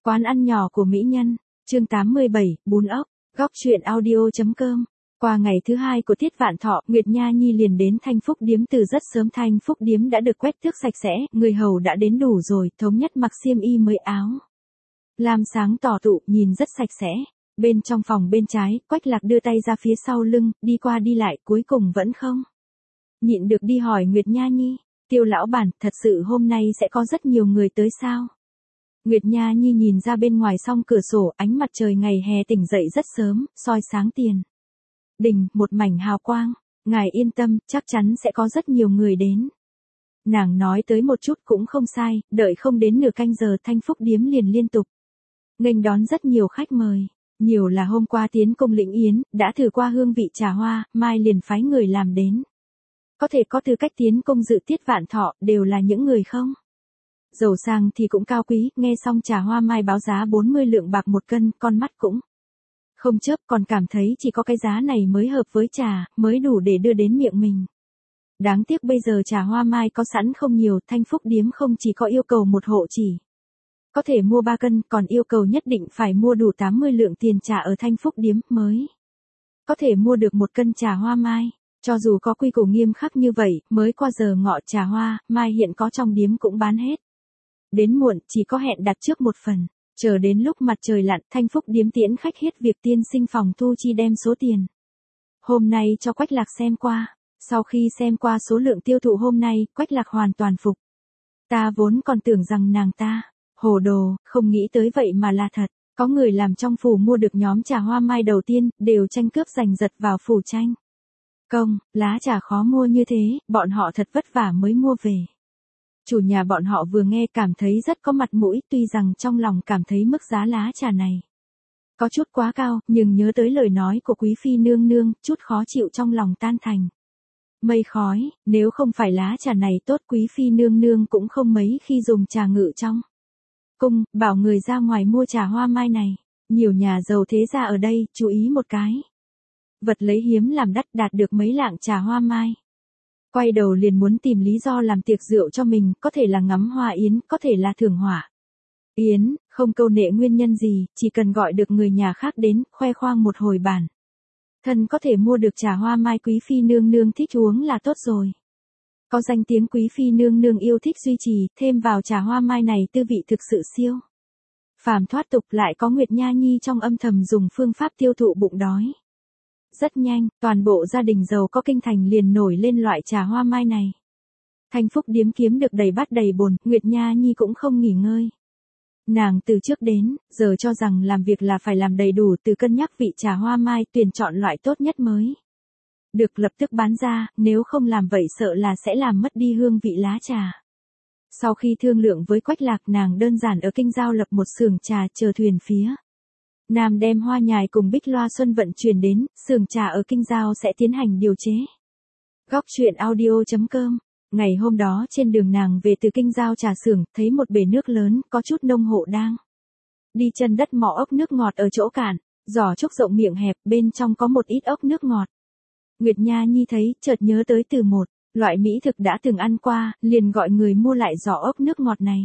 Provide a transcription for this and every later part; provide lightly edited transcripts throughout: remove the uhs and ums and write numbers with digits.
Quán ăn nhỏ của mỹ nhân, chương 87, bún ốc, góc truyện audio.com. Qua ngày thứ hai của tiết vạn thọ, Nguyệt Nha Nhi liền đến Thanh Phúc Điếm từ rất sớm. Thanh Phúc Điếm đã được quét tước sạch sẽ, người hầu đã đến đủ rồi, thống nhất mặc xiêm y mới áo. Lam sáng tỏ tụ, nhìn rất sạch sẽ. Bên trong phòng bên trái, Quách Lạc đưa tay ra phía sau lưng, đi qua đi lại, cuối cùng vẫn không nhịn được đi hỏi Nguyệt Nha Nhi, Tiêu lão bản, thật sự hôm nay sẽ có rất nhiều người tới sao? Nguyệt Nha Nhi nhìn ra bên ngoài song cửa sổ, ánh mặt trời ngày hè tỉnh dậy rất sớm, soi sáng tiền đình, một mảnh hào quang. Ngài yên tâm, chắc chắn sẽ có rất nhiều người đến. Nàng nói tới một chút cũng không sai, đợi không đến nửa canh giờ Thanh Phúc Điếm liền liên tục nghênh đón rất nhiều khách mời. Nhiều là hôm qua tiến công lĩnh yến, đã thử qua hương vị trà hoa, mai liền phái người làm đến. Có thể có tư cách tiến công dự tiết vạn thọ, đều là những người không giàu sang thì cũng cao quý. Nghe xong trà hoa mai báo giá 40 lượng bạc một cân, con mắt cũng không chớp, còn cảm thấy chỉ có cái giá này mới hợp với trà, mới đủ để đưa đến miệng mình. Đáng tiếc bây giờ trà hoa mai có sẵn không nhiều, Thanh Phúc Điếm không chỉ có yêu cầu một hộ chỉ có thể mua 3 cân, còn yêu cầu nhất định phải mua đủ 80 lượng tiền trà ở Thanh Phúc Điếm mới có thể mua được một cân trà hoa mai. Cho dù có quy củ nghiêm khắc như vậy, mới qua giờ ngọ trà hoa mai hiện có trong điếm cũng bán hết. Đến muộn, chỉ có hẹn đặt trước một phần. Chờ đến lúc mặt trời lặn, Thanh Phúc Điếm tiễn khách hết việc, tiên sinh phòng thu chi đem số tiền hôm nay cho Quách Lạc xem qua. Sau khi xem qua số lượng tiêu thụ hôm nay, Quách Lạc hoàn toàn phục. Ta vốn còn tưởng rằng nàng ta hồ đồ, không nghĩ tới vậy mà là thật. Có người làm trong phủ mua được nhóm trà hoa mai đầu tiên, đều tranh cướp giành giật vào phủ tranh công. Lá trà khó mua như thế, bọn họ thật vất vả mới mua về. Chủ nhà bọn họ vừa nghe cảm thấy rất có mặt mũi, tuy rằng trong lòng cảm thấy mức giá lá trà này có chút quá cao, nhưng nhớ tới lời nói của quý phi nương nương, chút khó chịu trong lòng tan thành mây khói. Nếu không phải lá trà này tốt, quý phi nương nương cũng không mấy khi dùng trà ngự trong cung, bảo người ra ngoài mua trà hoa mai này. Nhiều nhà giàu thế gia ở đây, chú ý một cái vật lấy hiếm làm đắt, đạt được mấy lạng trà hoa mai, quay đầu liền muốn tìm lý do làm tiệc rượu cho mình, có thể là ngắm hoa yến, có thể là thưởng hỏa yến, không câu nệ nguyên nhân gì, chỉ cần gọi được người nhà khác đến, khoe khoang một hồi bản thân có thể mua được trà hoa mai quý phi nương nương thích uống là tốt rồi. Có danh tiếng quý phi nương nương yêu thích duy trì, thêm vào trà hoa mai này tư vị thực sự siêu phàm thoát tục, lại có Nguyệt Nha Nhi trong âm thầm dùng phương pháp tiêu thụ bụng đói. Rất nhanh, toàn bộ gia đình giàu có kinh thành liền nổi lên loại trà hoa mai này. Thanh Phúc Điếm kiếm được đầy bát đầy bồn, Nguyệt Nha Nhi cũng không nghỉ ngơi. Nàng từ trước đến giờ cho rằng làm việc là phải làm đầy đủ, từ cân nhắc vị trà hoa mai, tuyển chọn loại tốt nhất mới được lập tức bán ra, nếu không làm vậy sợ là sẽ làm mất đi hương vị lá trà. Sau khi thương lượng với Quách Lạc, nàng đơn giản ở Kinh Giao lập một xưởng trà, chờ thuyền phía Nam đem hoa nhài cùng bích loa xuân vận chuyển đến, xưởng trà ở Kinh Giao sẽ tiến hành điều chế. Góc truyện audio.com. Ngày hôm đó trên đường nàng về từ Kinh Giao trà xưởng, thấy một bể nước lớn, có chút nông hộ đang đi chân đất mò ốc nước ngọt ở chỗ cạn, giỏ trúc rộng miệng hẹp, bên trong có một ít ốc nước ngọt. Nguyệt Nha Nhi thấy, chợt nhớ tới từ một loại mỹ thực đã từng ăn qua, liền gọi người mua lại giỏ ốc nước ngọt này.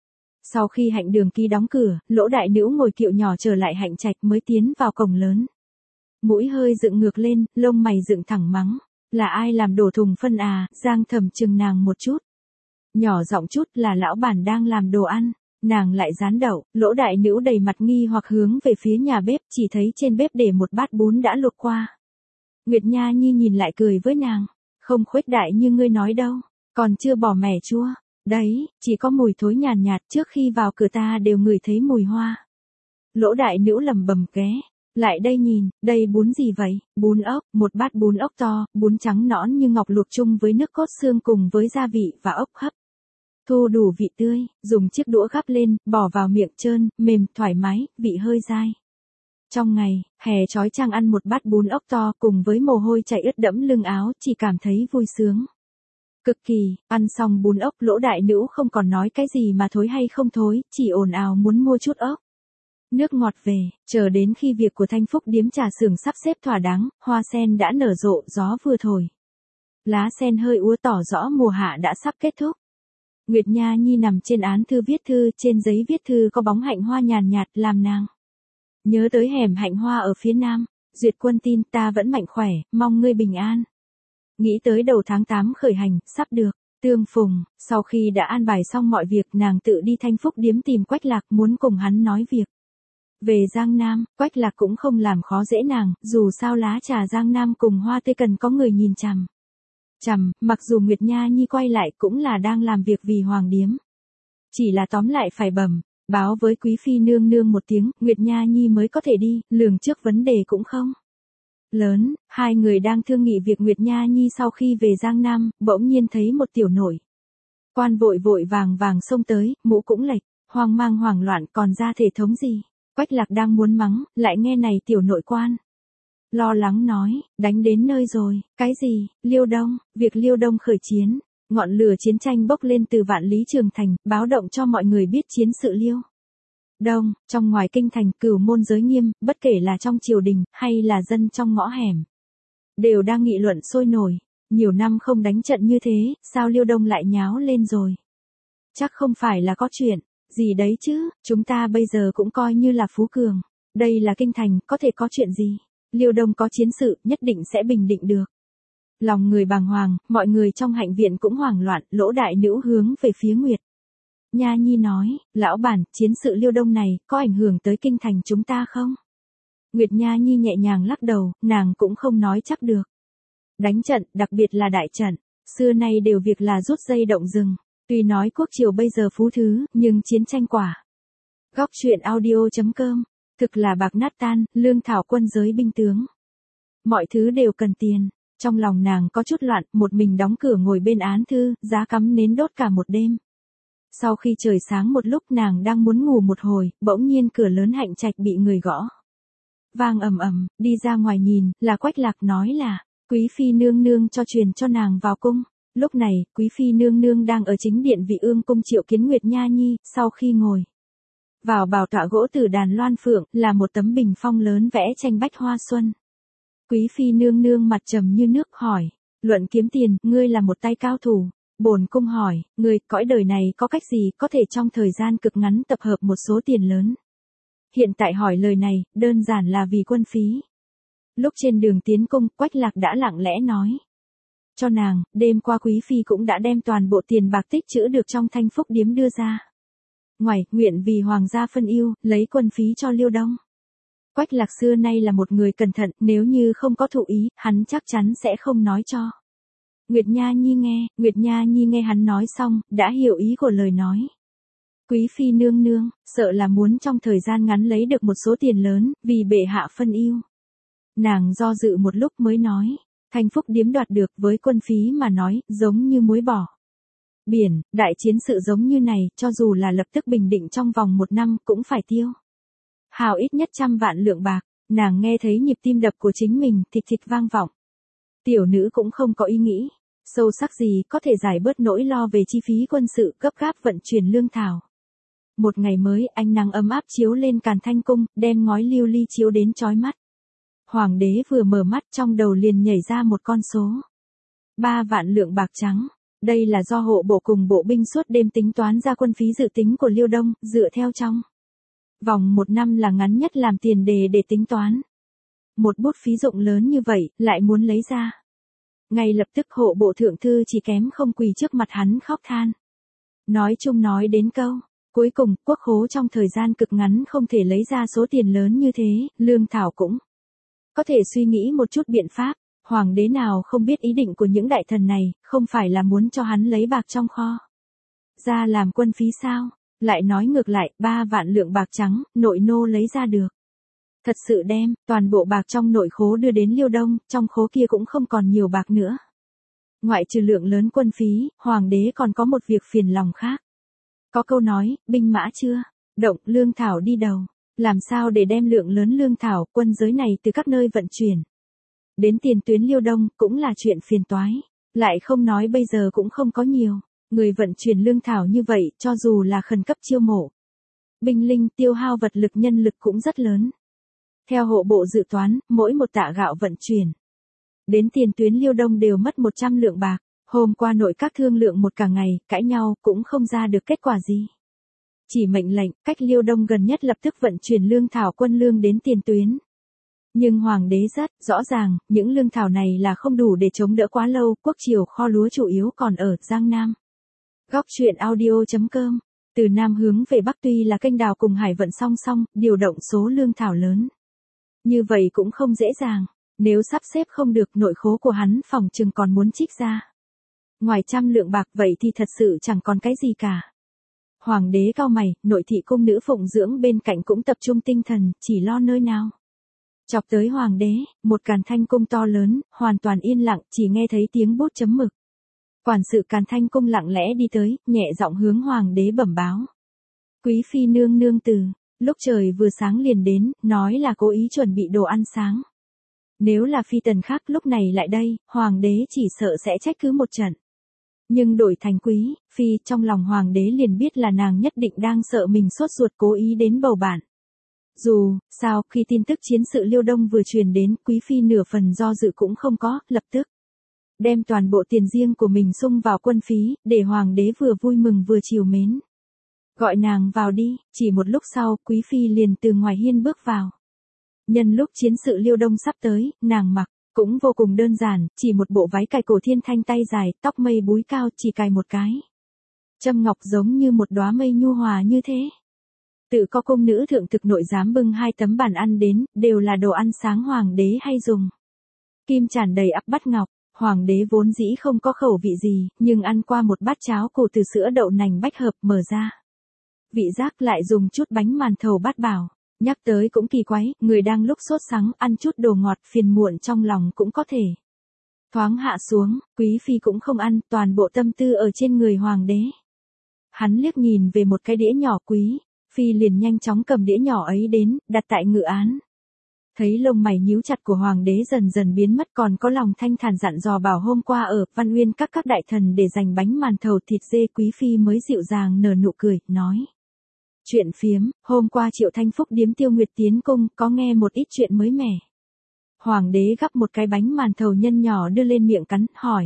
Sau khi Hạnh Đường ký đóng cửa, Lỗ đại nữ ngồi kiệu nhỏ trở lại Hạnh Trạch mới tiến vào cổng lớn. Mũi hơi dựng ngược lên, lông mày dựng thẳng mắng, là ai làm đổ thùng phân à? Giang Thẩm chừng nàng một chút, nhỏ giọng chút, là lão bản đang làm đồ ăn. Nàng lại rán đậu. Lỗ đại nữ đầy mặt nghi hoặc hướng về phía nhà bếp, chỉ thấy trên bếp để một bát bún đã luộc qua. Nguyệt Nha Nhi nhìn lại cười với nàng, không khuếch đại như ngươi nói đâu, còn chưa bỏ mẻ chua. Đấy, chỉ có mùi thối nhàn nhạt, trước khi vào cửa ta đều ngửi thấy mùi hoa. Lỗ đại nữ lẩm bẩm ghé lại đây nhìn, đây bún gì vậy? Bún ốc, một bát bún ốc to, bún trắng nõn như ngọc luộc chung với nước cốt xương cùng với gia vị và ốc hấp thu đủ vị tươi, dùng chiếc đũa gắp lên, bỏ vào miệng trơn, mềm, thoải mái, vị hơi dai. Trong ngày hè chói chang ăn một bát bún ốc to cùng với mồ hôi chảy ướt đẫm lưng áo, chỉ cảm thấy vui sướng cực kỳ. Ăn xong bún ốc, Lỗ đại nữ không còn nói cái gì mà thối hay không thối, chỉ ồn ào muốn mua chút ốc nước ngọt về. Chờ đến khi việc của Thanh Phúc Điếm trà xưởng sắp xếp thỏa đáng, hoa sen đã nở rộ, gió vừa thổi lá sen hơi úa tỏ rõ mùa hạ đã sắp kết thúc. Nguyệt Nha Nhi nằm trên án thư viết thư, trên giấy viết thư có bóng hạnh hoa nhàn nhạt làm nàng nhớ tới hẻm hạnh hoa ở phía nam. Duyệt Quân tin ta vẫn mạnh khỏe, mong ngươi bình an. Nghĩ tới đầu tháng 8 khởi hành, sắp được tương phùng. Sau khi đã an bài xong mọi việc, nàng tự đi Thanh Phúc điếm tìm Quách Lạc, muốn cùng hắn nói việc. Về Giang Nam, Quách Lạc cũng không làm khó dễ nàng, dù sao lá trà Giang Nam cùng hoa tươi cần có người nhìn chằm. Mặc dù Nguyệt Nha Nhi quay lại cũng là đang làm việc vì hoàng điếm. Chỉ là tóm lại phải báo với quý phi nương nương một tiếng, Nguyệt Nha Nhi mới có thể đi, lường trước vấn đề cũng không lớn. Hai người đang thương nghị việc Nguyệt Nha Nhi sau khi về Giang Nam, bỗng nhiên thấy một tiểu nội quan vội vội vàng vàng xông tới, mũ cũng lệch, hoang mang hoảng loạn, còn ra thể thống gì. Quách Lạc đang muốn mắng, lại nghe này tiểu nội quan lo lắng nói, đánh đến nơi rồi. Cái gì? Liêu Đông, việc Liêu Đông khởi chiến. Ngọn lửa chiến tranh bốc lên từ Vạn Lý Trường Thành, báo động cho mọi người biết chiến sự Liêu Đông. Trong ngoài kinh thành, cửu môn giới nghiêm, bất kể là trong triều đình hay là dân trong ngõ hẻm, đều đang nghị luận sôi nổi. Nhiều năm không đánh trận như thế, sao Liêu Đông lại nháo lên rồi? Chắc không phải là có chuyện gì đấy chứ, chúng ta bây giờ cũng coi như là phú cường. Đây là kinh thành, có thể có chuyện gì? Liêu Đông có chiến sự, nhất định sẽ bình định được. Lòng người bàng hoàng, mọi người trong hạnh viện cũng hoảng loạn, Lỗ đại nữ hướng về phía Nguyệt Nha Nhi nói, lão bản, chiến sự Liêu Đông này, có ảnh hưởng tới kinh thành chúng ta không? Nguyệt Nha Nhi nhẹ nhàng lắc đầu, nàng cũng không nói chắc được. Đánh trận, đặc biệt là đại trận, xưa nay đều việc là rút dây động rừng. Tuy nói quốc triều bây giờ phú thứ, nhưng chiến tranh quả. Góc truyện audio.com, thực là bạc nát tan, lương thảo quân giới binh tướng. Mọi thứ đều cần tiền. Trong lòng nàng có chút loạn, một mình đóng cửa ngồi bên án thư, giá cắm nến đốt cả một đêm. Sau khi trời sáng một lúc nàng đang muốn ngủ một hồi, bỗng nhiên cửa lớn hạnh trạch bị người gõ. Vang ầm ầm, đi ra ngoài nhìn, là Quách Lạc nói là, quý phi nương nương cho truyền cho nàng vào cung. Lúc này, quý phi nương nương đang ở chính điện Vị Ương cung triệu kiến Nguyệt Nha Nhi, sau khi ngồi vào bảo tọa gỗ từ đàn loan phượng, là một tấm bình phong lớn vẽ tranh bách hoa xuân. Quý phi nương nương mặt trầm như nước hỏi, luận kiếm tiền, ngươi là một tay cao thủ. Bổn cung hỏi, ngươi, cõi đời này có cách gì có thể trong thời gian cực ngắn tập hợp một số tiền lớn? Hiện tại hỏi lời này, đơn giản là vì quân phí. Lúc trên đường tiến cung, Quách Lạc đã lặng lẽ nói cho nàng, đêm qua quý phi cũng đã đem toàn bộ tiền bạc tích trữ được trong Thanh Phúc điếm đưa ra. Ngoài, nguyện vì hoàng gia phân ưu, lấy quân phí cho Liêu Đông. Quách Lạc xưa nay là một người cẩn thận, nếu như không có thụ ý, hắn chắc chắn sẽ không nói cho. Nguyệt Nha Nhi nghe hắn nói xong, đã hiểu ý của lời nói. Quý phi nương nương, sợ là muốn trong thời gian ngắn lấy được một số tiền lớn, vì bệ hạ phân ưu. Nàng do dự một lúc mới nói, Thanh Phúc điếm đoạt được với quân phí mà nói, giống như muối bỏ biển, đại chiến sự giống như này, cho dù là lập tức bình định trong vòng 1 năm, cũng phải tiêu hào ít nhất 100 vạn lượng bạc. Nàng nghe thấy nhịp tim đập của chính mình, thịch thịch vang vọng. Tiểu nữ cũng không có ý nghĩ sâu sắc gì có thể giải bớt nỗi lo về chi phí quân sự, gấp gáp vận chuyển lương thảo. Một ngày mới, ánh nắng ấm áp chiếu lên Càn Thanh cung, đem ngói lưu ly chiếu đến chói mắt. Hoàng đế vừa mở mắt, trong đầu liền nhảy ra một con số. 3 vạn lượng bạc trắng. Đây là do hộ bộ cùng bộ binh suốt đêm tính toán ra quân phí dự tính của Liêu Đông, dựa theo trong vòng 1 năm là ngắn nhất làm tiền đề để tính toán. Một bút phí dụng lớn như vậy, lại muốn lấy ra. Ngay lập tức hộ bộ thượng thư chỉ kém không quỳ trước mặt hắn khóc than. Nói chung nói đến câu cuối cùng, quốc khố trong thời gian cực ngắn không thể lấy ra số tiền lớn như thế, lương thảo cũng có thể suy nghĩ một chút biện pháp. Hoàng đế nào không biết ý định của những đại thần này, không phải là muốn cho hắn lấy bạc trong kho ra làm quân phí sao? Lại nói ngược lại, 3 vạn lượng bạc trắng, nội nô lấy ra được. Thật sự đem toàn bộ bạc trong nội khố đưa đến Liêu Đông, trong khố kia cũng không còn nhiều bạc nữa. Ngoại trừ lượng lớn quân phí, hoàng đế còn có một việc phiền lòng khác. Có câu nói, binh mã chưa động, lương thảo đi đầu. Làm sao để đem lượng lớn lương thảo, quân giới này từ các nơi vận chuyển đến tiền tuyến Liêu Đông, cũng là chuyện phiền toái. Lại không nói bây giờ cũng không có nhiều người vận chuyển lương thảo như vậy, cho dù là khẩn cấp chiêu mộ binh linh, tiêu hao vật lực nhân lực cũng rất lớn. Theo hộ bộ dự toán, mỗi một tạ gạo vận chuyển đến tiền tuyến Liêu Đông đều mất 100 lượng bạc. Hôm qua nội các thương lượng một cả ngày, cãi nhau, cũng không ra được kết quả gì. Chỉ mệnh lệnh, cách Liêu Đông gần nhất lập tức vận chuyển lương thảo quân lương đến tiền tuyến. Nhưng hoàng đế rất rõ ràng, những lương thảo này là không đủ để chống đỡ quá lâu, quốc triều kho lúa chủ yếu còn ở Giang Nam. Góc truyện audio.com. Từ Nam hướng về Bắc tuy là kênh đào cùng hải vận song song, điều động số lương thảo lớn. Như vậy cũng không dễ dàng, nếu sắp xếp không được nội khố của hắn phòng chừng còn muốn trích ra. Ngoài 100 lượng bạc vậy thì thật sự chẳng còn cái gì cả. Hoàng đế cau mày, nội thị cung nữ phụng dưỡng bên cạnh cũng tập trung tinh thần, chỉ lo nơi nào. Chọc tới hoàng đế, một Càn Thanh cung to lớn, hoàn toàn yên lặng, chỉ nghe thấy tiếng bút chấm mực. Quản sự Càn Thanh cung lặng lẽ đi tới, nhẹ giọng hướng hoàng đế bẩm báo. Quý phi nương nương từ, lúc trời vừa sáng liền đến, nói là cố ý chuẩn bị đồ ăn sáng. Nếu là phi tần khác lúc này lại đây, hoàng đế chỉ sợ sẽ trách cứ một trận. Nhưng đổi thành quý phi, trong lòng hoàng đế liền biết là nàng nhất định đang sợ mình sốt ruột cố ý đến bầu bạn. Dù sao, khi tin tức chiến sự Liêu Đông vừa truyền đến, quý phi nửa phần do dự cũng không có, lập tức đem toàn bộ tiền riêng của mình sung vào quân phí, để hoàng đế vừa vui mừng vừa trìu mến. Gọi nàng vào đi, chỉ một lúc sau, quý phi liền từ ngoài hiên bước vào. Nhân lúc chiến sự Liêu Đông sắp tới, nàng mặc cũng vô cùng đơn giản, chỉ một bộ váy cài cổ thiên thanh tay dài, tóc mây búi cao, chỉ cài một cái châm ngọc giống như một đóa mây nhu hòa như thế. Tự có cung nữ thượng thực nội dám bưng 2 tấm bàn ăn đến, đều là đồ ăn sáng hoàng đế hay dùng. Kim tràn đầy ắp bát ngọc, hoàng đế vốn dĩ không có khẩu vị gì, nhưng ăn qua một bát cháo củ từ sữa đậu nành bách hợp mở ra. Vị giác lại dùng chút bánh màn thầu bát bảo. Nhắc tới cũng kỳ quái, người đang lúc sốt sắng, ăn chút đồ ngọt phiền muộn trong lòng cũng có thể thoáng hạ xuống, quý phi cũng không ăn, toàn bộ tâm tư ở trên người hoàng đế. Hắn liếc nhìn về một cái đĩa nhỏ, quý phi liền nhanh chóng cầm đĩa nhỏ ấy đến, đặt tại ngự án. Thấy lông mày nhíu chặt của hoàng đế dần dần biến mất, còn có lòng thanh thản dặn dò bảo hôm qua ở Văn Uyên các đại thần để dành bánh màn thầu thịt dê, quý phi mới dịu dàng nở nụ cười, nói. Chuyện phiếm, hôm qua Triệu Thanh Phúc điếm Tiêu Nguyệt tiến cung, có nghe một ít chuyện mới mẻ. Hoàng đế gắp một cái bánh màn thầu nhân nhỏ đưa lên miệng cắn, hỏi.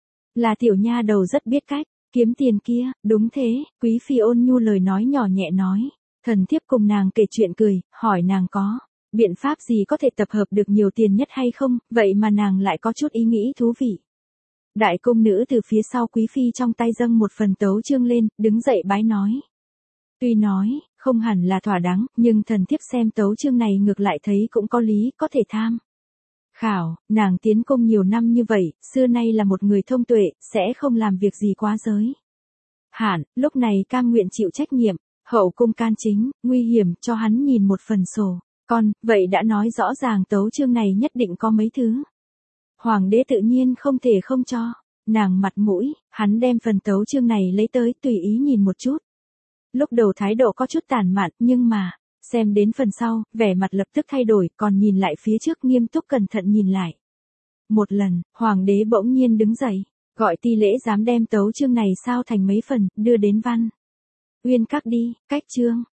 Là tiểu nha đầu rất biết cách kiếm tiền kia, đúng thế, quý phi ôn nhu lời nói nhỏ nhẹ nói. Thần thiếp cùng nàng kể chuyện cười, hỏi nàng có biện pháp gì có thể tập hợp được nhiều tiền nhất hay không, vậy mà nàng lại có chút ý nghĩ thú vị. Đại cung nữ từ phía sau quý phi trong tay dâng một phần tấu chương lên, đứng dậy bái nói. Tuy nói, không hẳn là thỏa đáng, nhưng thần thiếp xem tấu chương này ngược lại thấy cũng có lý, có thể tham khảo. Nàng tiến cung nhiều năm như vậy, xưa nay là một người thông tuệ, sẽ không làm việc gì quá giới hạn, lúc này cam nguyện chịu trách nhiệm. Hậu cung can chính, nguy hiểm, cho hắn nhìn một phần sổ con, vậy đã nói rõ ràng tấu chương này nhất định có mấy thứ. Hoàng đế tự nhiên không thể không cho nàng mặt mũi, hắn đem phần tấu chương này lấy tới tùy ý nhìn một chút. Lúc đầu thái độ có chút tản mạn, nhưng mà, xem đến phần sau, vẻ mặt lập tức thay đổi, còn nhìn lại phía trước nghiêm túc cẩn thận nhìn lại. Một lần, hoàng đế bỗng nhiên đứng dậy, gọi ti lễ dám đem tấu chương này sao thành mấy phần, đưa đến Văn Uyên các đi, cách chương.